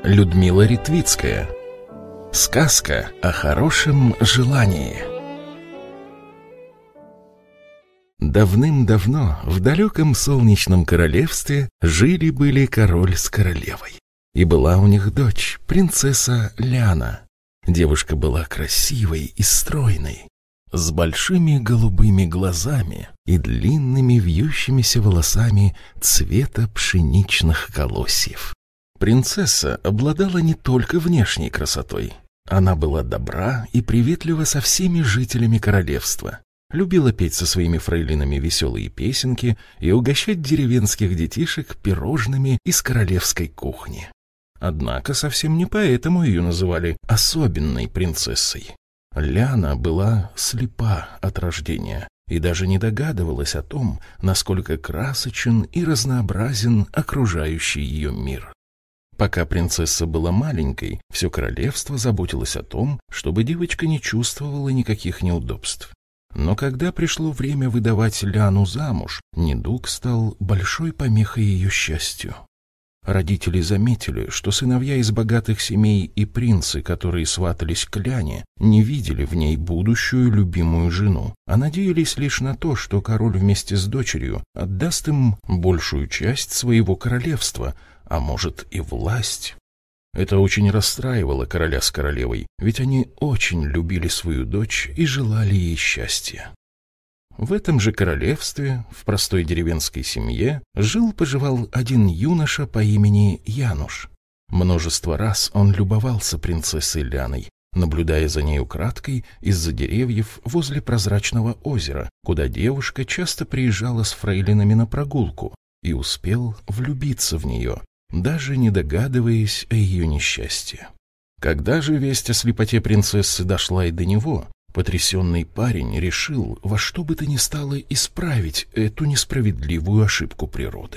Людмила Ритвицкая. Сказка о хорошем желании. Давным-давно в далеком солнечном королевстве жили-были король с королевой. И была у них дочь, принцесса Ляна. Девушка была красивой и стройной, с большими голубыми глазами и длинными вьющимися волосами цвета пшеничных колосьев. Принцесса обладала не только внешней красотой. Она была добра и приветлива со всеми жителями королевства, любила петь со своими фрейлинами веселые песенки и угощать деревенских детишек пирожными из королевской кухни. Однако совсем не поэтому ее называли особенной принцессой. Ляна была слепа от рождения и даже не догадывалась о том, насколько красочен и разнообразен окружающий ее мир. Пока принцесса была маленькой, все королевство заботилось о том, чтобы девочка не чувствовала никаких неудобств. Но когда пришло время выдавать Ляну замуж, недуг стал большой помехой ее счастью. Родители заметили, что сыновья из богатых семей и принцы, которые сватались к Ляне, не видели в ней будущую любимую жену, а надеялись лишь на то, что король вместе с дочерью отдаст им большую часть своего королевства, а может и власть. Это очень расстраивало короля с королевой, ведь они очень любили свою дочь и желали ей счастья. В этом же королевстве, в простой деревенской семье, жил-поживал один юноша по имени Януш. Множество раз он любовался принцессой Ляной, наблюдая за ней украдкой из-за деревьев возле прозрачного озера, куда девушка часто приезжала с фрейлинами на прогулку, и успел влюбиться в нее, даже не догадываясь о ее несчастье. Когда же весть о слепоте принцессы дошла и до него, потрясенный парень решил во что бы то ни стало исправить эту несправедливую ошибку природы.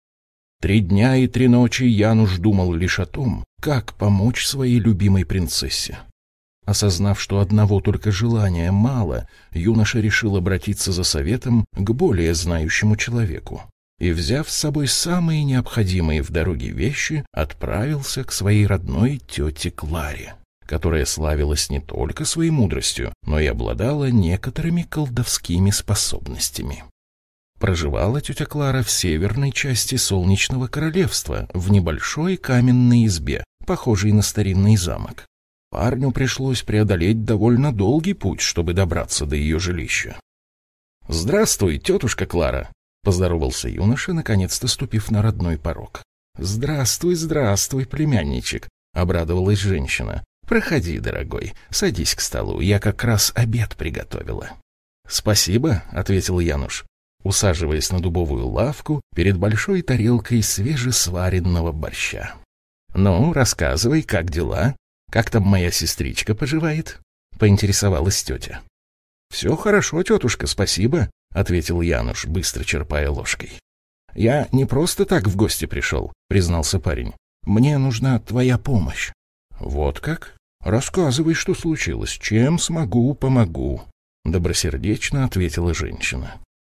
3 дня и 3 ночи Януш думал лишь о том, как помочь своей любимой принцессе. Осознав, что одного только желания мало, юноша решил обратиться за советом к более знающему человеку и, взяв с собой самые необходимые в дороге вещи, отправился к своей родной тете Кларе, которая славилась не только своей мудростью, но и обладала некоторыми колдовскими способностями. Проживала тетя Клара в северной части Солнечного Королевства, в небольшой каменной избе, похожей на старинный замок. Парню пришлось преодолеть довольно долгий путь, чтобы добраться до ее жилища. «Здравствуй, тетушка Клара!» — поздоровался юноша, наконец-то ступив на родной порог. «Здравствуй, здравствуй, племянничек!» — обрадовалась женщина. «Проходи, дорогой, садись к столу, я как раз обед приготовила». «Спасибо», — ответил Януш, усаживаясь на дубовую лавку перед большой тарелкой свежесваренного борща. «Ну, рассказывай, как дела? Как там моя сестричка поживает?» — поинтересовалась тетя. «Все хорошо, тетушка, спасибо», — ответил Януш, быстро черпая ложкой. «Я не просто так в гости пришел», — признался парень. «Мне нужна твоя помощь». «Вот как? Рассказывай, что случилось. Чем смогу, помогу», — добросердечно ответила женщина.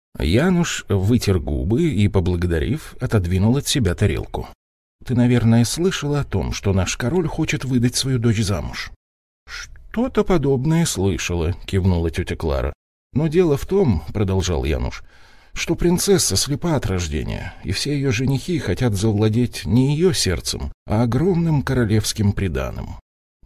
Януш вытер губы и, поблагодарив, отодвинул от себя тарелку. «Ты, наверное, слышала о том, что наш король хочет выдать свою дочь замуж?» «Что-то подобное слышала», — кивнула тетя Клара. «Но дело в том, — продолжал Януш, — что принцесса слепа от рождения, и все ее женихи хотят завладеть не ее сердцем, а огромным королевским приданым».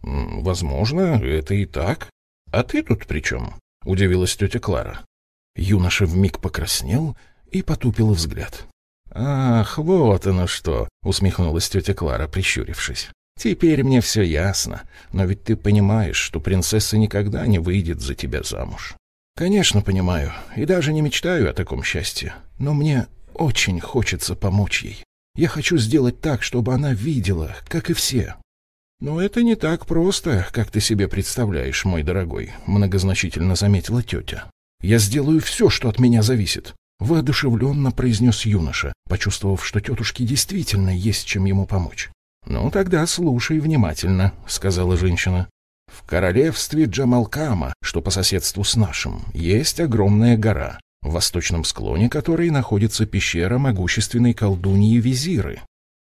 «Возможно, это и так. А ты тут при чем?» — удивилась тетя Клара. Юноша вмиг покраснел и потупил взгляд. «Ах, вот оно что!» — усмехнулась тетя Клара, прищурившись. «Теперь мне все ясно, но ведь ты понимаешь, что принцесса никогда не выйдет за тебя замуж». «Конечно, понимаю, и даже не мечтаю о таком счастье, но мне очень хочется помочь ей. Я хочу сделать так, чтобы она видела, как и все». «Но это не так просто, как ты себе представляешь, мой дорогой», — многозначительно заметила тетя. «Я сделаю все, что от меня зависит», — воодушевленно произнес юноша, почувствовав, что тетушке действительно есть чем ему помочь. «Ну, тогда слушай внимательно», — сказала женщина. «В королевстве Джамалкама, что по соседству с нашим, есть огромная гора, в восточном склоне которой находится пещера могущественной колдуньи Визиры.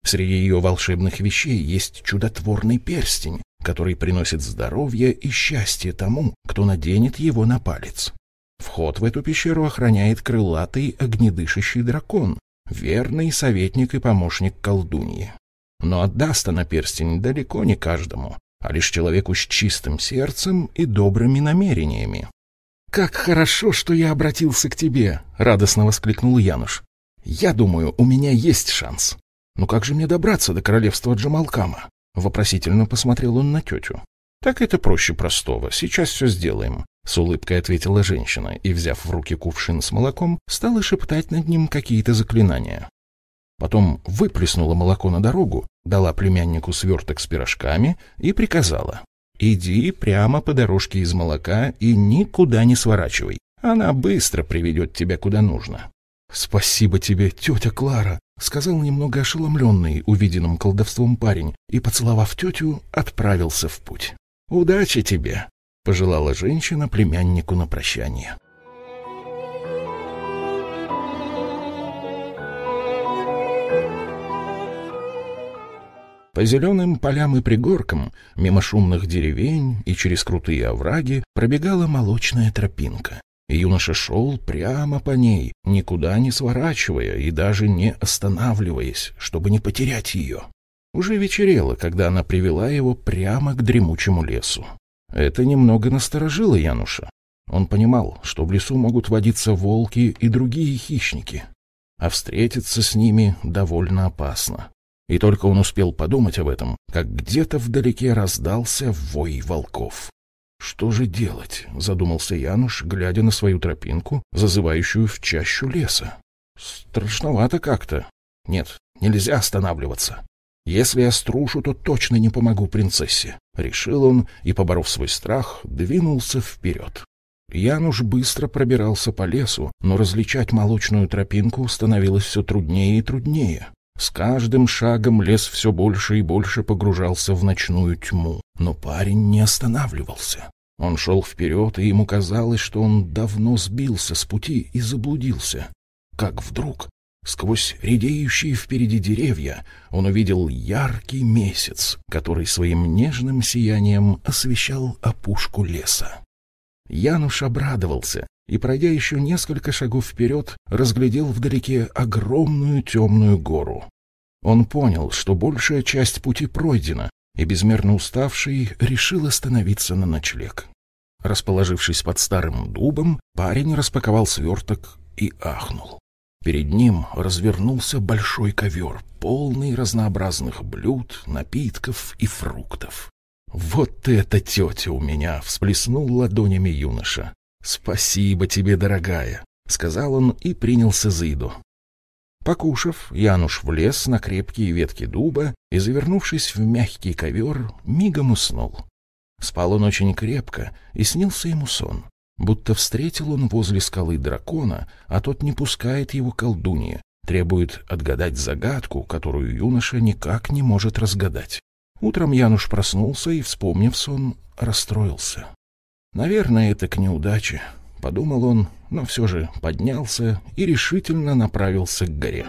Среди ее волшебных вещей есть чудотворный перстень, который приносит здоровье и счастье тому, кто наденет его на палец. Вход в эту пещеру охраняет крылатый огнедышащий дракон, верный советник и помощник колдуньи. Но отдаст она перстень далеко не каждому, а лишь человеку с чистым сердцем и добрыми намерениями. «Как хорошо, что я обратился к тебе!» — радостно воскликнул Януш. «Я думаю, у меня есть шанс. Но как же мне добраться до королевства Джамалкама?» — вопросительно посмотрел он на тетю. «Так это проще простого. Сейчас все сделаем», — с улыбкой ответила женщина и, взяв в руки кувшин с молоком, стала шептать над ним какие-то заклинания. Потом выплеснула молоко на дорогу, дала племяннику сверток с пирожками и приказала: «Иди прямо по дорожке из молока и никуда не сворачивай. Она быстро приведет тебя куда нужно». «Спасибо тебе, тетя Клара», — сказал немного ошеломленный увиденным колдовством парень и, поцеловав тетю, отправился в путь. «Удачи тебе», — пожелала женщина племяннику на прощание. По зеленым полям и пригоркам, мимо шумных деревень и через крутые овраги пробегала молочная тропинка. И юноша шел прямо по ней, никуда не сворачивая и даже не останавливаясь, чтобы не потерять ее. Уже вечерело, когда она привела его прямо к дремучему лесу. Это немного насторожило Януша. Он понимал, что в лесу могут водиться волки и другие хищники, а встретиться с ними довольно опасно. И только он успел подумать об этом, как где-то вдалеке раздался вой волков. «Что же делать?» — задумался Януш, глядя на свою тропинку, зазывающую в чащу леса. «Страшновато как-то. Нет, нельзя останавливаться. Если я струшу, то точно не помогу принцессе», — решил он и, поборов свой страх, двинулся вперед. Януш быстро пробирался по лесу, но различать молочную тропинку становилось все труднее и труднее. С каждым шагом лес все больше и больше погружался в ночную тьму, но парень не останавливался. Он шел вперед, и ему казалось, что он давно сбился с пути и заблудился. Как вдруг, сквозь редеющие впереди деревья, он увидел яркий месяц, который своим нежным сиянием освещал опушку леса. Януш обрадовался и, пройдя еще несколько шагов вперед, разглядел вдалеке огромную темную гору. Он понял, что большая часть пути пройдена, и, безмерно уставший, решил остановиться на ночлег. Расположившись под старым дубом, парень распаковал сверток и ахнул. Перед ним развернулся большой ковер, полный разнообразных блюд, напитков и фруктов. «Вот это тетя у меня!» — всплеснул ладонями юноша. «Спасибо тебе, дорогая», — сказал он и принялся за еду. Покушав, Януш влез на крепкие ветки дуба и, завернувшись в мягкий ковер, мигом уснул. Спал он очень крепко, и снился ему сон, будто встретил он возле скалы дракона, а тот не пускает его колдунья, требует отгадать загадку, которую юноша никак не может разгадать. Утром Януш проснулся и, вспомнив сон, расстроился. «Наверное, это к неудаче», — подумал он, но все же поднялся и решительно направился к горе.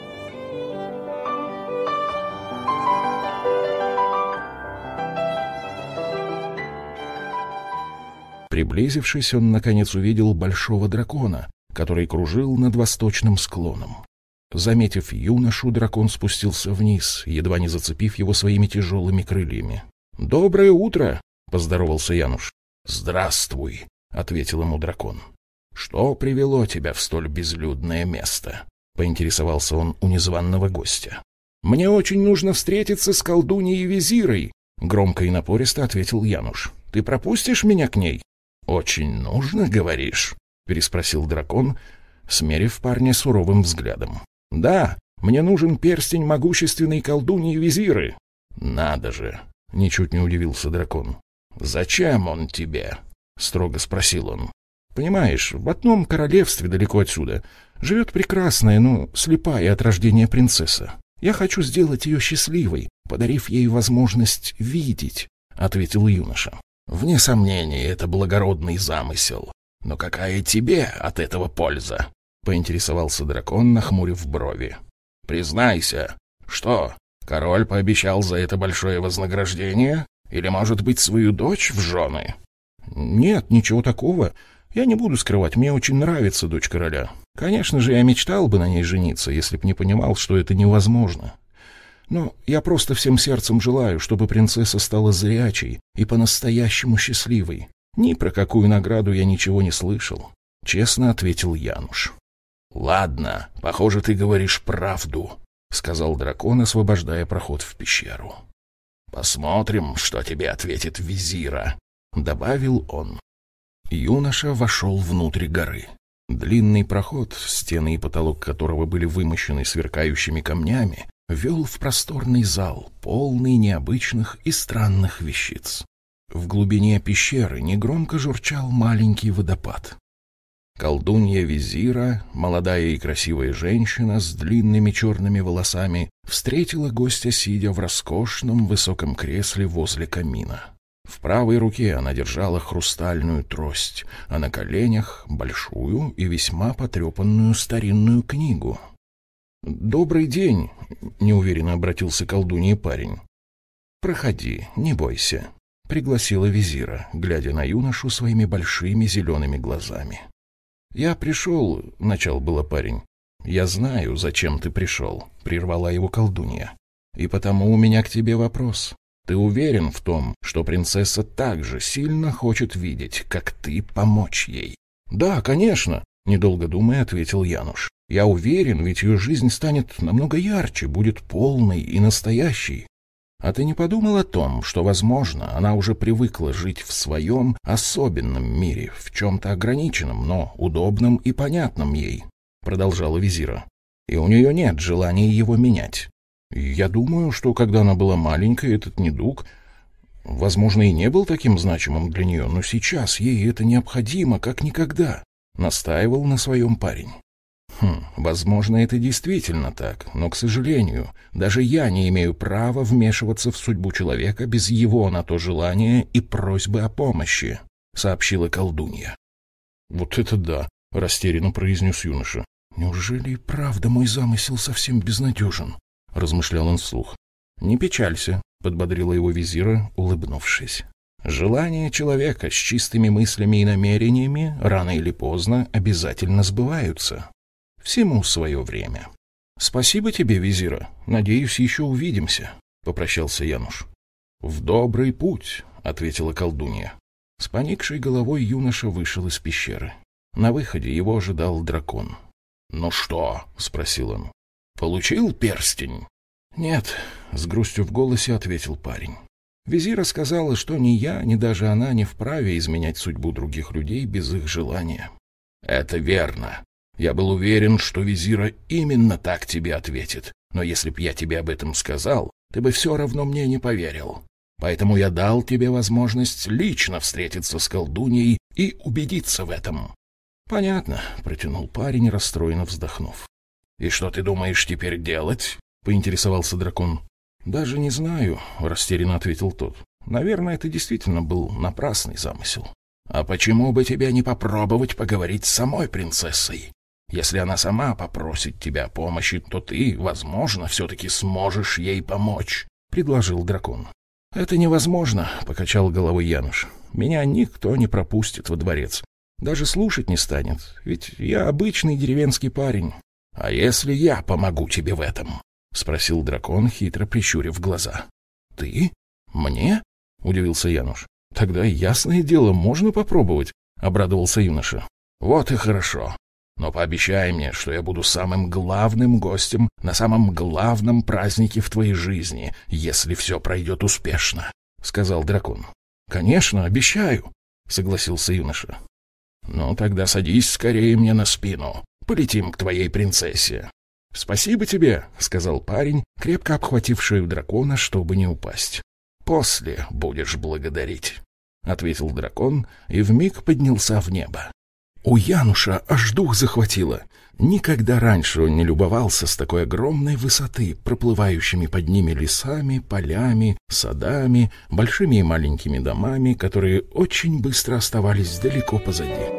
Приблизившись, он, наконец, увидел большого дракона, который кружил над восточным склоном. Заметив юношу, дракон спустился вниз, едва не зацепив его своими тяжелыми крыльями. «Доброе утро!» — поздоровался Януш. «Здравствуй!» — ответил ему дракон. «Что привело тебя в столь безлюдное место?» — поинтересовался он у незваного гостя. «Мне очень нужно встретиться с колдуньей Визирой», — громко и напористо ответил Януш. «Ты пропустишь меня к ней?» «Очень нужно, говоришь?» — переспросил дракон, смерив парня суровым взглядом. «Да, мне нужен перстень могущественной колдуньи Визиры». «Надо же!» — ничуть не удивился дракон. «Зачем он тебе?» — строго спросил он. «Понимаешь, в одном королевстве далеко отсюда живет прекрасная, но слепая от рождения принцесса. Я хочу сделать ее счастливой, подарив ей возможность видеть», — ответил юноша. «Вне сомнения, это благородный замысел. Но какая тебе от этого польза?» — поинтересовался дракон, нахмурив брови. «Признайся, Что, король пообещал за это большое вознаграждение? Или, может быть, свою дочь в жены? Нет, ничего такого. Я не буду скрывать, мне очень нравится дочь короля. Конечно же, я мечтал бы на ней жениться, если б не понимал, что это невозможно. Но я просто всем сердцем желаю, чтобы принцесса стала зрячей и по-настоящему счастливой. Ни про какую награду я ничего не слышал. Честно ответил Януш. «Ладно, похоже, ты говоришь правду», — сказал дракон, освобождая проход в пещеру. «Посмотрим, что тебе ответит визира», — добавил он. Юноша вошел внутрь горы. Длинный проход, стены и потолок которого были вымощены сверкающими камнями, вел в просторный зал, полный необычных и странных вещиц. В глубине пещеры негромко журчал маленький водопад. Колдунья визира, молодая и красивая женщина с длинными черными волосами, встретила гостя, сидя в роскошном высоком кресле возле камина. В правой руке она держала хрустальную трость, а на коленях — большую и весьма потрепанную старинную книгу. «Добрый день», — неуверенно обратился к колдунье парень. «Проходи, не бойся», — пригласила визира, глядя на юношу своими большими зелеными глазами. «Я пришел», — начал было парень. «Я знаю, зачем ты пришел», — прервала его колдунья. «И потому у меня к тебе вопрос. Ты уверен в том, что принцесса так же сильно хочет видеть, как ты, помочь ей?» «Да, конечно», — недолго думая, ответил Януш. «Я уверен, ведь ее жизнь станет намного ярче, будет полной и настоящей. А ты не подумал о том, что, возможно, она уже привыкла жить в своем особенном мире, в чем-то ограниченном, но удобном и понятном ей?» — продолжала визира. «И у нее нет желания его менять. Я думаю, что когда она была маленькой, этот недуг, возможно, и не был таким значимым для нее, но сейчас ей это необходимо, как никогда», — настаивал на своем парень. Возможно, это действительно так, но, к сожалению, даже я не имею права вмешиваться в судьбу человека без его на то желания и просьбы о помощи», — сообщила колдунья. «Вот это да», — растерянно произнес юноша. «Неужели и правда мой замысел совсем безнадежен?» — размышлял он вслух. «Не печалься», — подбодрила его визира, улыбнувшись. «Желания человека с чистыми мыслями и намерениями рано или поздно обязательно сбываются. Всему свое время». «Спасибо тебе, визира. Надеюсь, еще увидимся», — попрощался Януш. «В добрый путь», — ответила колдунья. С поникшей головой юноша вышел из пещеры. На выходе его ожидал дракон. «Ну что?» — спросил он. «Получил перстень?» «Нет», — с грустью в голосе ответил парень. «Визира сказала, что ни я, ни даже она не вправе изменять судьбу других людей без их желания». «Это верно. Я был уверен, что визира именно так тебе ответит, но если б я тебе об этом сказал, ты бы все равно мне не поверил. Поэтому я дал тебе возможность лично встретиться с колдуньей и убедиться в этом». «Понятно», — протянул парень, расстроенно вздохнув. «И что ты думаешь теперь делать?» — поинтересовался дракон. «Даже не знаю», — растерянно ответил тот. «Наверное, это действительно был напрасный замысел». «А почему бы тебе не попробовать поговорить с самой принцессой? Если она сама попросит тебя о помощи, то ты, возможно, все-таки сможешь ей помочь», — предложил дракон. «Это невозможно», — покачал головой Януш. «Меня никто не пропустит во дворец. Даже слушать не станет, ведь я обычный деревенский парень». «А если я помогу тебе в этом?» — спросил дракон, хитро прищурив глаза. «Ты? Мне?» — удивился Януш. «Тогда, ясное дело, можно попробовать», — обрадовался юноша. «Вот и хорошо. Но пообещай мне, что я буду самым главным гостем на самом главном празднике в твоей жизни, если все пройдет успешно», — сказал дракон. «Конечно, обещаю», — согласился юноша. «Ну, тогда садись скорее мне на спину. Полетим к твоей принцессе». «Спасибо тебе», — сказал парень, крепко обхватив шею дракона, чтобы не упасть. «После будешь благодарить», — ответил дракон и вмиг поднялся в небо. У Януша аж дух захватило. Никогда раньше он не любовался с такой огромной высоты, проплывающими под ними лесами, полями, садами, большими и маленькими домами, которые очень быстро оставались далеко позади.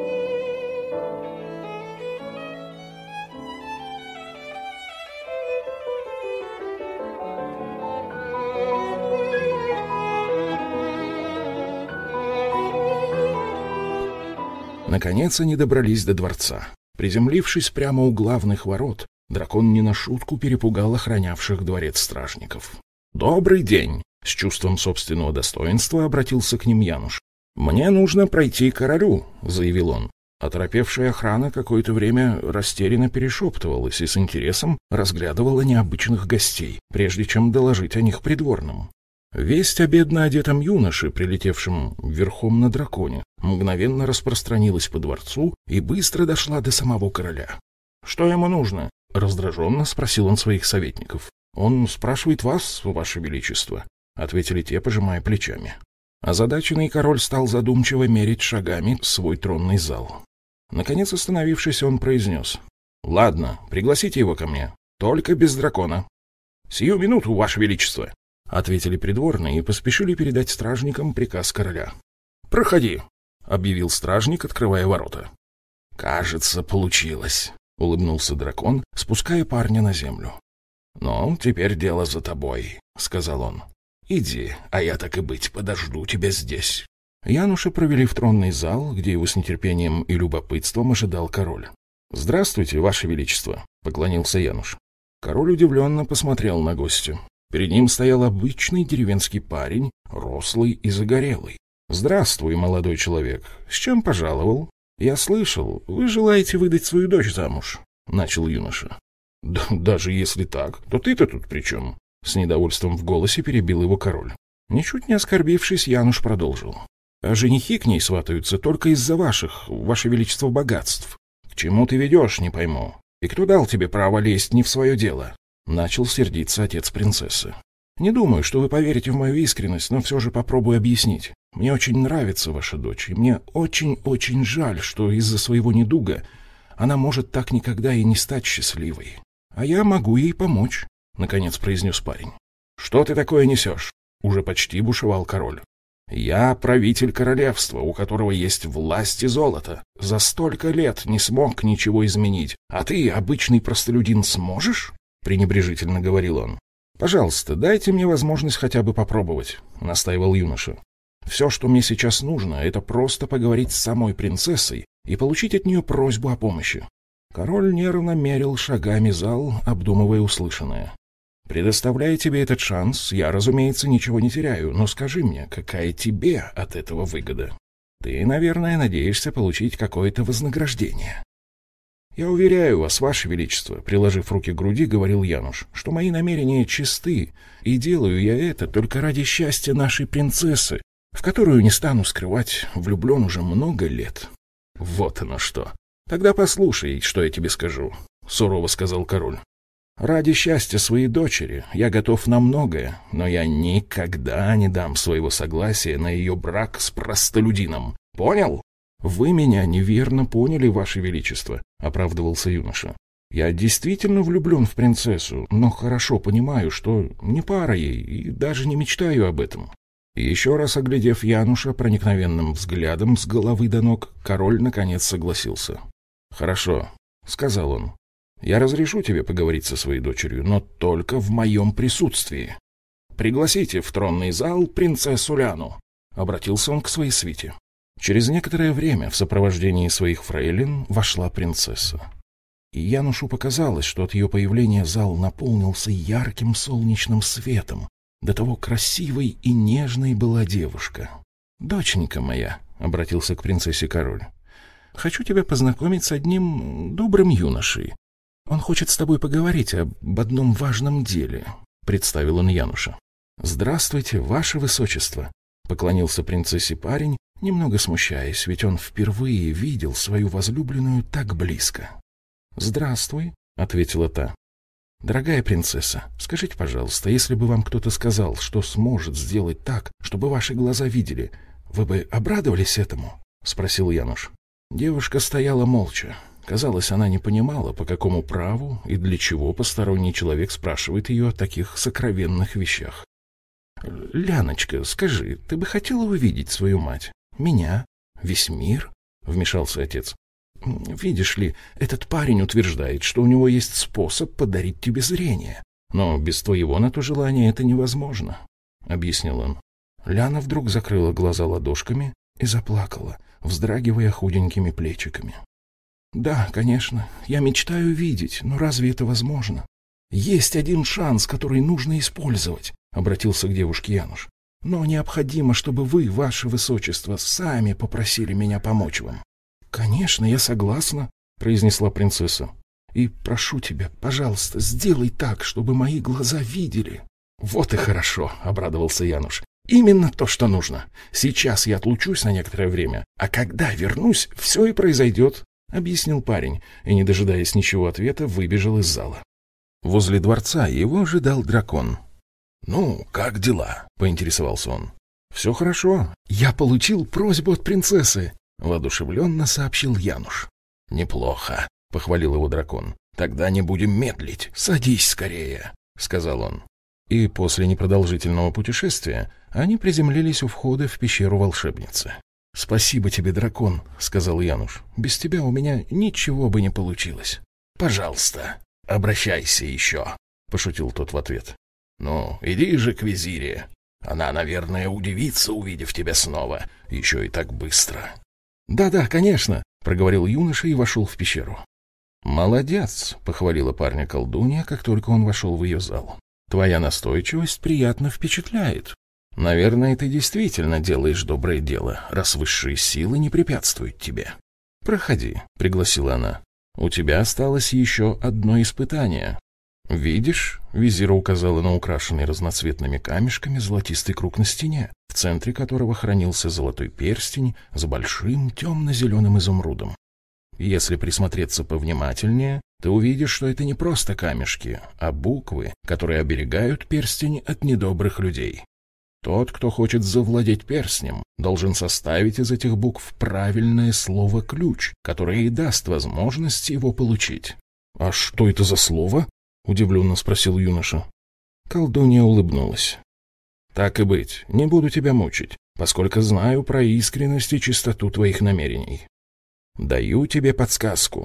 Наконец они добрались до дворца. Приземлившись прямо у главных ворот, дракон не на шутку перепугал охранявших дворец стражников. «Добрый день!» — с чувством собственного достоинства обратился к ним Януш. «Мне нужно пройти к королю», — заявил он. Оторопевшая охрана какое-то время растерянно перешептывалась и с интересом разглядывала необычных гостей, прежде чем доложить о них придворным. Весть о бедно одетом юноше, прилетевшем верхом на драконе, мгновенно распространилась по дворцу и быстро дошла до самого короля. «Что ему нужно?» — раздраженно спросил он своих советников. «Он спрашивает вас, ваше величество», — ответили те, пожимая плечами. Озадаченный король стал задумчиво мерить шагами свой тронный зал. Наконец, остановившись, он произнес: «Ладно, пригласите его ко мне, только без дракона». «Сию минуту, ваше величество», — ответили придворные и поспешили передать стражникам приказ короля. «Проходи», — объявил стражник, открывая ворота. «Кажется, получилось», — улыбнулся дракон, спуская парня на землю. «Ну, теперь дело за тобой», — сказал он. «Иди, а я, так и быть, подожду тебя здесь». Януша провели в тронный зал, где его с нетерпением и любопытством ожидал король. «Здравствуйте, ваше величество», — поклонился Януш. Король удивленно посмотрел на гостя. Перед ним стоял обычный деревенский парень, рослый и загорелый. «Здравствуй, молодой человек. С чем пожаловал? Я слышал, вы желаете выдать свою дочь замуж», — начал юноша. «Да, даже если так, то ты-то тут при чем?» С недовольством в голосе перебил его король. Ничуть не оскорбившись, Януш продолжил. «А женихи к ней сватаются только из-за ваших, ваше величество, богатств. К чему ты ведешь, не пойму. И кто дал тебе право лезть не в свое дело?» Начал сердиться отец принцессы. «Не думаю, что вы поверите в мою искренность, но все же попробую объяснить. Мне очень нравится ваша дочь, и мне очень-очень жаль, что из-за своего недуга она может так никогда и не стать счастливой. А я могу ей помочь», — наконец произнес парень. «Что ты такое несешь?» — уже почти бушевал король. «Я правитель королевства, у которого есть власть и золото. За столько лет не смог ничего изменить. А ты, обычный простолюдин, сможешь?» — пренебрежительно говорил он. «Пожалуйста, дайте мне возможность хотя бы попробовать», — настаивал юноша. «Все, что мне сейчас нужно, это просто поговорить с самой принцессой и получить от нее просьбу о помощи». Король нервно мерил шагами зал, обдумывая услышанное. «Предоставляя тебе этот шанс, я, разумеется, ничего не теряю, но скажи мне, какая тебе от этого выгода? Ты, наверное, надеешься получить какое-то вознаграждение». «Я уверяю вас, ваше величество», — приложив руки к груди, говорил Януш, «что мои намерения чисты, и делаю я это только ради счастья нашей принцессы, в которую, не стану скрывать, влюблен уже много лет». «Вот оно что! Тогда послушай, что я тебе скажу», — сурово сказал король. «Ради счастья своей дочери я готов на многое, но я никогда не дам своего согласия на ее брак с простолюдином. Понял?» «Вы меня неверно поняли, ваше величество», — оправдывался юноша. «Я действительно влюблен в принцессу, но хорошо понимаю, что не пара ей, и даже не мечтаю об этом». И еще раз оглядев Януша проникновенным взглядом с головы до ног, король наконец согласился. «Хорошо», — сказал он. «Я разрешу тебе поговорить со своей дочерью, но только в моем присутствии. Пригласите в тронный зал принцессу Ляну», — обратился он к своей свите. Через некоторое время в сопровождении своих фрейлин вошла принцесса. И Янушу показалось, что от ее появления зал наполнился ярким солнечным светом. До того красивой и нежной была девушка. «Доченька моя», — обратился к принцессе король, — «хочу тебя познакомить с одним добрым юношей. Он хочет с тобой поговорить об одном важном деле», — представил он Януша. «Здравствуйте, ваше высочество», — поклонился принцессе парень, немного смущаясь, ведь он впервые видел свою возлюбленную так близко. «Здравствуй», — ответила та. «Дорогая принцесса, скажите, пожалуйста, если бы вам кто-то сказал, что сможет сделать так, чтобы ваши глаза видели, вы бы обрадовались этому?» — спросил Януш. Девушка стояла молча. Казалось, она не понимала, по какому праву и для чего посторонний человек спрашивает ее о таких сокровенных вещах. «Ляночка, скажи, ты бы хотела увидеть свою мать? Меня? Весь мир?» — вмешался отец. «Видишь ли, этот парень утверждает, что у него есть способ подарить тебе зрение. Но без твоего на то желания это невозможно», — объяснил он. Ляна вдруг закрыла глаза ладошками и заплакала. вздрагивая худенькими плечиками. «Да, конечно, я мечтаю видеть, но разве это возможно? Есть один шанс, который нужно использовать», — обратился к девушке Януш. «Но необходимо, чтобы вы, ваше высочество, сами попросили меня помочь вам». «Конечно, я согласна», — произнесла принцесса. «И прошу тебя, пожалуйста, сделай так, чтобы мои глаза видели». «Вот и хорошо», — обрадовался Януш. «Именно то, что нужно. Сейчас я отлучусь на некоторое время, а когда вернусь, все и произойдет», — объяснил парень, и, не дожидаясь ничего ответа, выбежал из зала. Возле дворца его ожидал дракон. «Ну, как дела?» — поинтересовался он. «Все хорошо. Я получил просьбу от принцессы», — воодушевленно сообщил Януш. «Неплохо», — похвалил его дракон. «Тогда не будем медлить. Садись скорее», — сказал он. И после непродолжительного путешествия они приземлились у входа в пещеру волшебницы. «Спасибо тебе, дракон», — сказал Януш. «Без тебя у меня ничего бы не получилось». «Пожалуйста, обращайся еще», — пошутил тот в ответ. «Ну, иди же к визире. Она, наверное, удивится, увидев тебя снова, еще и так быстро». «Да-да, конечно», — проговорил юноша и вошел в пещеру. «Молодец», — похвалила парня колдунья, как только он вошел в ее зал. «Твоя настойчивость приятно впечатляет. Наверное, ты действительно делаешь доброе дело, раз высшие силы не препятствуют тебе. Проходи», — пригласила она. «У тебя осталось еще одно испытание». «Видишь?» — визира указала на украшенный разноцветными камешками золотистый круг на стене, в центре которого хранился золотой перстень с большим темно-зеленым изумрудом. «Если присмотреться повнимательнее, ты увидишь, что это не просто камешки, а буквы, которые оберегают перстень от недобрых людей. Тот, кто хочет завладеть перстнем, должен составить из этих букв правильное слово-ключ, которое и даст возможность его получить». «А что это за слово?» — удивленно спросил юноша. Колдунья улыбнулась. «Так и быть, не буду тебя мучить, поскольку знаю про искренность и чистоту твоих намерений. Даю тебе подсказку.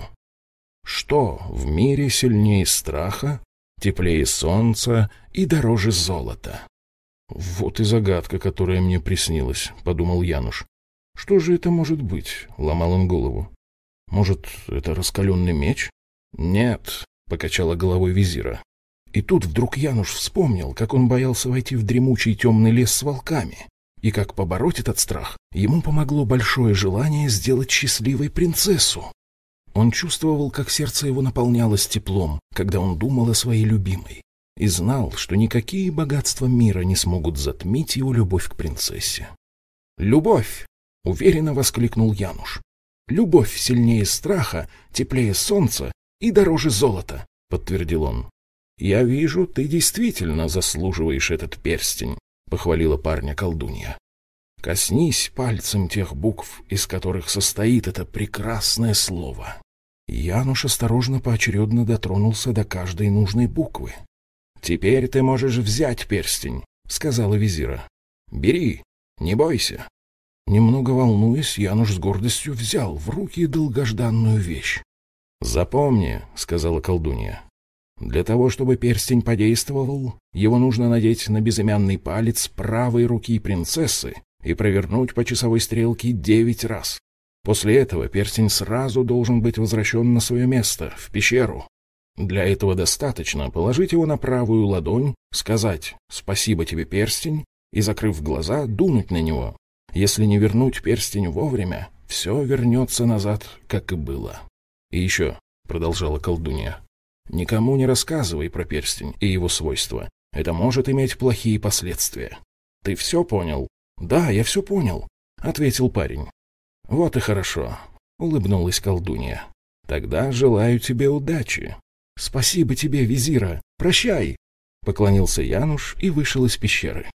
Что в мире сильнее страха, теплее солнца и дороже золота?» «Вот и загадка, которая мне приснилась», — подумал Януш. «Что же это может быть?» — ломал он голову. «Может, это раскаленный меч?» «Нет», — покачала головой визира. И тут вдруг Януш вспомнил, как он боялся войти в дремучий темный лес с волками, и как побороть этот страх ему помогло большое желание сделать счастливой принцессу. Он чувствовал, как сердце его наполнялось теплом, когда он думал о своей любимой, и знал, что никакие богатства мира не смогут затмить его любовь к принцессе. «Любовь!» — уверенно воскликнул Януш. «Любовь сильнее страха, теплее солнца и дороже золота», — подтвердил он. «Я вижу, ты действительно заслуживаешь этот перстень», — похвалила парня колдунья. «Коснись пальцем тех букв, из которых состоит это прекрасное слово». Януш осторожно поочередно дотронулся до каждой нужной буквы. «Теперь ты можешь взять перстень», — сказала визира. «Бери, не бойся». Немного волнуясь, Януш с гордостью взял в руки долгожданную вещь. «Запомни», — сказала колдунья, — «для того, чтобы перстень подействовал, его нужно надеть на безымянный палец правой руки принцессы и провернуть по часовой стрелке 9 раз. После этого перстень сразу должен быть возвращен на свое место, в пещеру. Для этого достаточно положить его на правую ладонь, сказать «Спасибо тебе, перстень», и, закрыв глаза, дунуть на него. Если не вернуть перстень вовремя, все вернется назад, как и было. «И еще», — продолжала колдунья, — «никому не рассказывай про перстень и его свойства. Это может иметь плохие последствия. Ты все понял?» «Да, я все понял», — ответил парень. «Вот и хорошо», — улыбнулась колдунья. «Тогда желаю тебе удачи». «Спасибо тебе, визира. Прощай», — поклонился Януш и вышел из пещеры.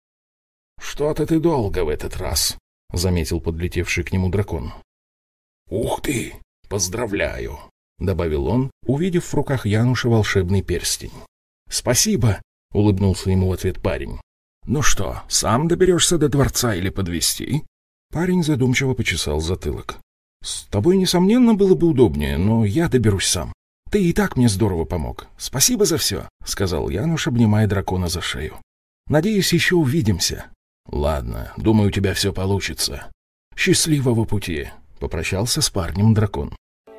«Что-то ты долго в этот раз», — заметил подлетевший к нему дракон. «Ух ты! Поздравляю!» — добавил он, увидев в руках Януша волшебный перстень. «Спасибо!» — улыбнулся ему в ответ парень. «Ну что, сам доберешься до дворца или подвезти?» Парень задумчиво почесал затылок. «С тобой, несомненно, было бы удобнее, но я доберусь сам. Ты и так мне здорово помог. Спасибо за все», — сказал Януш, обнимая дракона за шею. «Надеюсь, еще увидимся». «Ладно, думаю, у тебя все получится». Счастливого пути!» — попрощался с парнем дракон.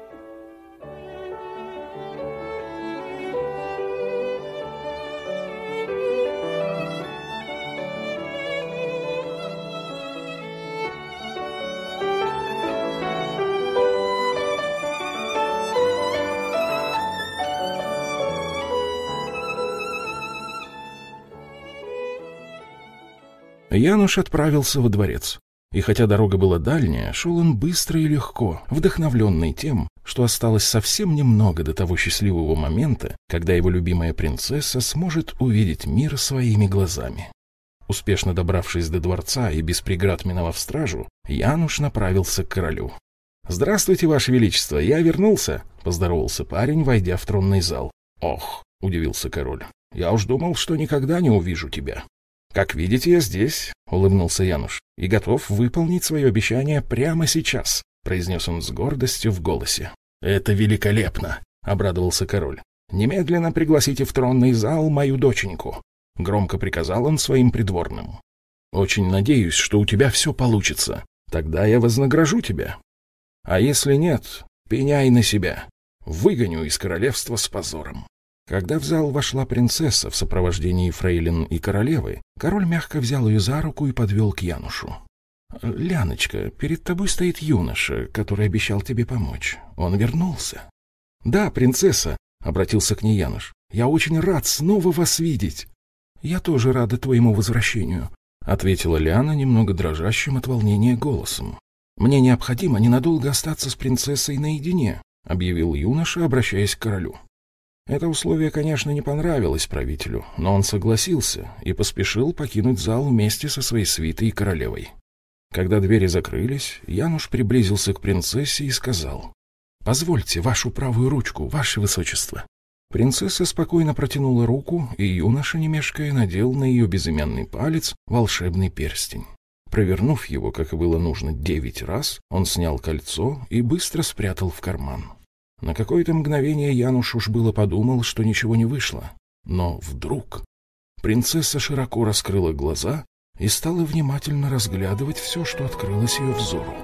Януш отправился во дворец. И хотя дорога была дальняя, шел он быстро и легко, вдохновленный тем, что осталось совсем немного до того счастливого момента, когда его любимая принцесса сможет увидеть мир своими глазами. Успешно добравшись до дворца и без преград миновав стражу, Януш направился к королю. «Здравствуйте, Ваше Величество, я вернулся», — поздоровался парень, войдя в тронный зал. «Ох», — удивился король, — «я уж думал, что никогда не увижу тебя». «Как видите, я здесь», — улыбнулся Януш, — «и готов выполнить свое обещание прямо сейчас», — произнес он с гордостью в голосе. «Это великолепно», — обрадовался король. «Немедленно пригласите в тронный зал мою доченьку», — громко приказал он своим придворным. «Очень надеюсь, что у тебя все получится. Тогда я вознагражу тебя. А если нет, пеняй на себя. Выгоню из королевства с позором». Когда в зал вошла принцесса в сопровождении фрейлин и королевы, король мягко взял ее за руку и подвел к Янушу. «Ляночка, перед тобой стоит юноша, который обещал тебе помочь. Он вернулся». «Да, принцесса», — обратился к ней Януш, — «я очень рад снова вас видеть». «Я тоже рада твоему возвращению», — ответила Ляна немного дрожащим от волнения голосом. «Мне необходимо ненадолго остаться с принцессой наедине», — объявил юноша, обращаясь к королю. Это условие, конечно, не понравилось правителю, но он согласился и поспешил покинуть зал вместе со своей свитой и королевой. Когда двери закрылись, Януш приблизился к принцессе и сказал: «Позвольте вашу правую ручку, ваше высочество». Принцесса спокойно протянула руку, и юноша, не мешкая, надел на ее безымянный палец волшебный перстень. Провернув его, как и было нужно, 9 раз, он снял кольцо и быстро спрятал в карман. На какое-то мгновение Януш уж было подумал, что ничего не вышло. Но вдруг принцесса широко раскрыла глаза и стала внимательно разглядывать все, что открылось ее взору.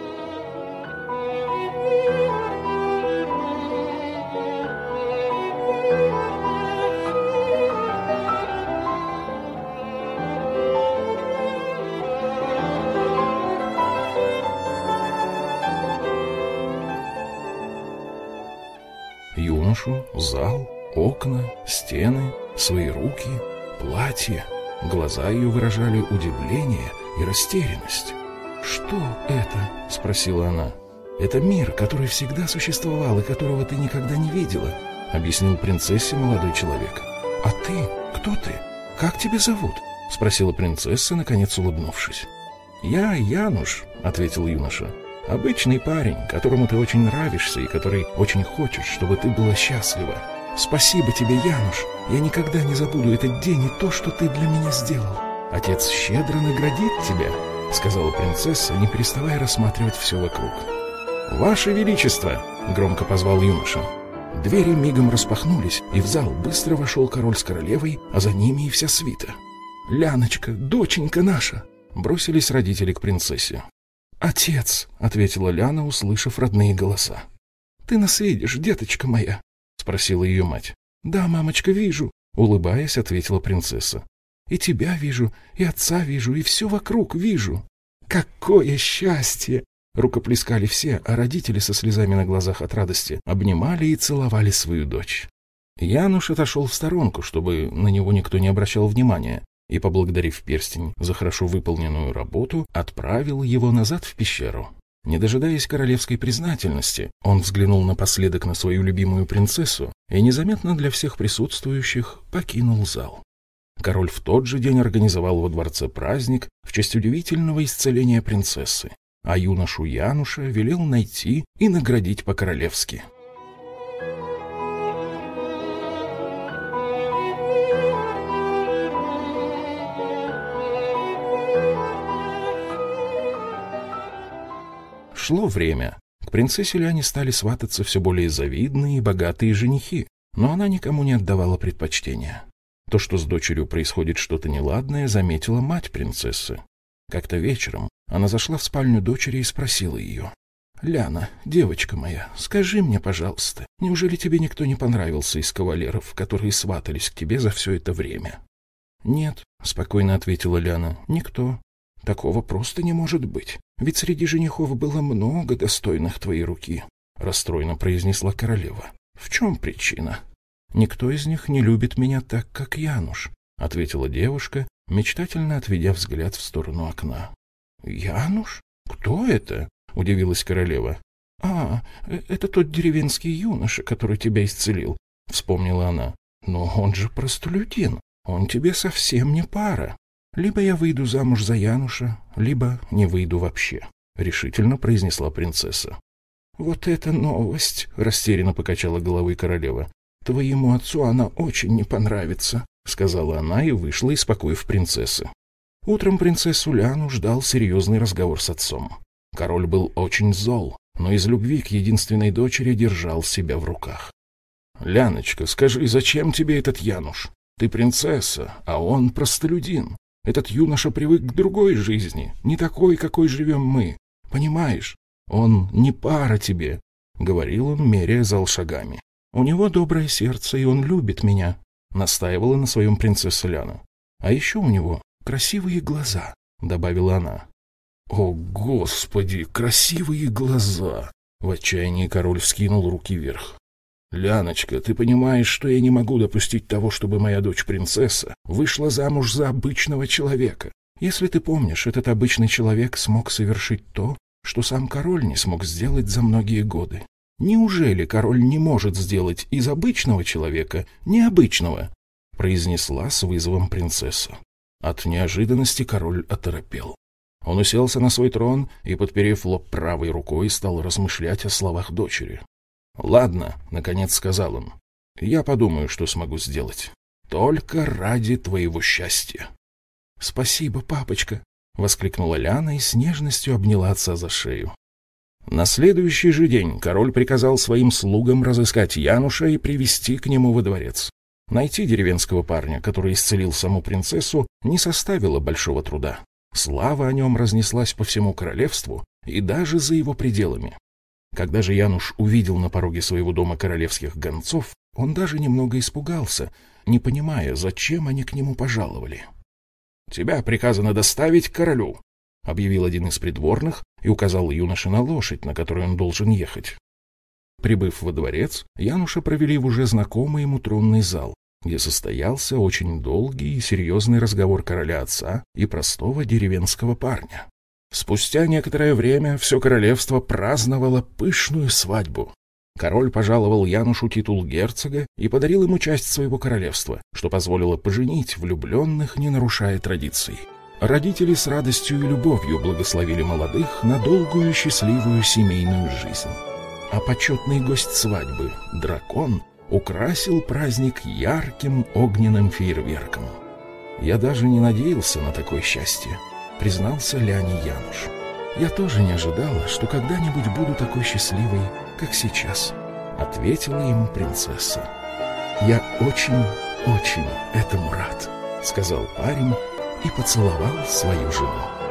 Юношу, зал, окна, стены, свои руки, платье. Глаза ее выражали удивление и растерянность. «Что это?» — спросила она. «Это мир, который всегда существовал и которого ты никогда не видела», — объяснил принцессе молодой человек. «А ты? Кто ты? Как тебя зовут?» — спросила принцесса, наконец улыбнувшись. «Я Януш», — ответил юноша. «Обычный парень, которому ты очень нравишься и который очень хочет, чтобы ты была счастлива. Спасибо тебе, Януш. Я никогда не забуду этот день и то, что ты для меня сделал. Отец щедро наградит тебя», — сказала принцесса, не переставая рассматривать все вокруг. «Ваше Величество!» — громко позвал юноша. Двери мигом распахнулись, и в зал быстро вошел король с королевой, а за ними и вся свита. «Ляночка, доченька наша!» — бросились родители к принцессе. «Отец!» — ответила Ляна, услышав родные голоса. «Ты нас видишь, деточка моя?» — спросила ее мать. «Да, мамочка, вижу», — улыбаясь, ответила принцесса. «И тебя вижу, и отца вижу, и все вокруг вижу». «Какое счастье!» — рукоплескали все, а родители со слезами на глазах от радости обнимали и целовали свою дочь. Януш отошел в сторонку, чтобы на него никто не обращал внимания, и, поблагодарив перстень за хорошо выполненную работу, отправил его назад в пещеру. Не дожидаясь королевской признательности, он взглянул напоследок на свою любимую принцессу и незаметно для всех присутствующих покинул зал. Король в тот же день организовал во дворце праздник в честь удивительного исцеления принцессы, а юношу Януша велел найти и наградить по-королевски. Шло время. К принцессе Ляне стали свататься все более завидные и богатые женихи, но она никому не отдавала предпочтения. То, что с дочерью происходит что-то неладное, заметила мать принцессы. Как-то вечером Она зашла в спальню дочери и спросила ее: «Ляна, девочка моя, скажи мне, пожалуйста, неужели тебе никто не понравился из кавалеров, которые сватались к тебе за все это время?» «Нет», — спокойно ответила Ляна, — «никто. Такого просто не может быть. Ведь среди женихов было много достойных твоей руки», — расстроенно произнесла королева. «В чем причина?» «Никто из них не любит меня так, как Януш», — ответила девушка, мечтательно отведя взгляд в сторону окна. «Януш? Кто это?» — удивилась королева. «А, это тот деревенский юноша, который тебя исцелил», — вспомнила она. «Но он же простолюдин, он тебе совсем не пара. Либо я выйду замуж за Януша, либо не выйду вообще», — решительно произнесла принцесса. «Вот это новость!» — растерянно покачала головой королева. «Твоему отцу она очень не понравится», — сказала она и вышла, успокоив принцессы. Утром принцессу Ляну ждал серьезный разговор с отцом. Король был очень зол, но из любви к единственной дочери держал себя в руках. «Ляночка, скажи, зачем тебе этот Януш? Ты принцесса, а он простолюдин. Этот юноша привык к другой жизни, не такой, какой живем мы. Понимаешь, он не пара тебе», — говорил он, меряя зал шагами. «У него доброе сердце, и он любит меня», — настаивала на своем принцесса Ляна. «А еще у него красивые глаза», — добавила она. «О, Господи, красивые глаза!» — в отчаянии король вскинул руки вверх. «Ляночка, ты понимаешь, что я не могу допустить того, чтобы моя дочь-принцесса вышла замуж за обычного человека. Если ты помнишь, этот обычный человек смог совершить то, что сам король не смог сделать за многие годы. Неужели король не может сделать из обычного человека необычного?» — произнесла с вызовом принцесса. От неожиданности король оторопел. Он уселся на свой трон и, подперев лоб правой рукой, стал размышлять о словах дочери. «Ладно», — наконец сказал он, — «я подумаю, что смогу сделать. Только ради твоего счастья». «Спасибо, папочка», — воскликнула Ляна и с нежностью обняла отца за шею. На следующий же день король приказал своим слугам разыскать Януша и привести к нему во дворец. Найти деревенского парня, который исцелил саму принцессу, не составило большого труда. Слава о нем разнеслась по всему королевству и даже за его пределами. Когда же Януш увидел на пороге своего дома королевских гонцов, он даже немного испугался, не понимая, зачем они к нему пожаловали. «Тебя приказано доставить к королю», — объявил один из придворных и указал юноше на лошадь, на которой он должен ехать. Прибыв во дворец, Януша провели в уже знакомый ему тронный зал, где состоялся очень долгий и серьезный разговор короля отца и простого деревенского парня. Спустя некоторое время все королевство праздновало пышную свадьбу. Король пожаловал Янушу титул герцога и подарил ему часть своего королевства, что позволило поженить влюбленных, не нарушая традиций. Родители с радостью и любовью благословили молодых на долгую счастливую семейную жизнь. А почетный гость свадьбы, дракон, украсил праздник ярким огненным фейерверком. «Я даже не надеялся на такое счастье», — признался Ляне Януш. «Я тоже не ожидала, что когда-нибудь буду такой счастливой, как сейчас», — ответила ему принцесса. «Я очень этому рад», — сказал парень и поцеловал свою жену.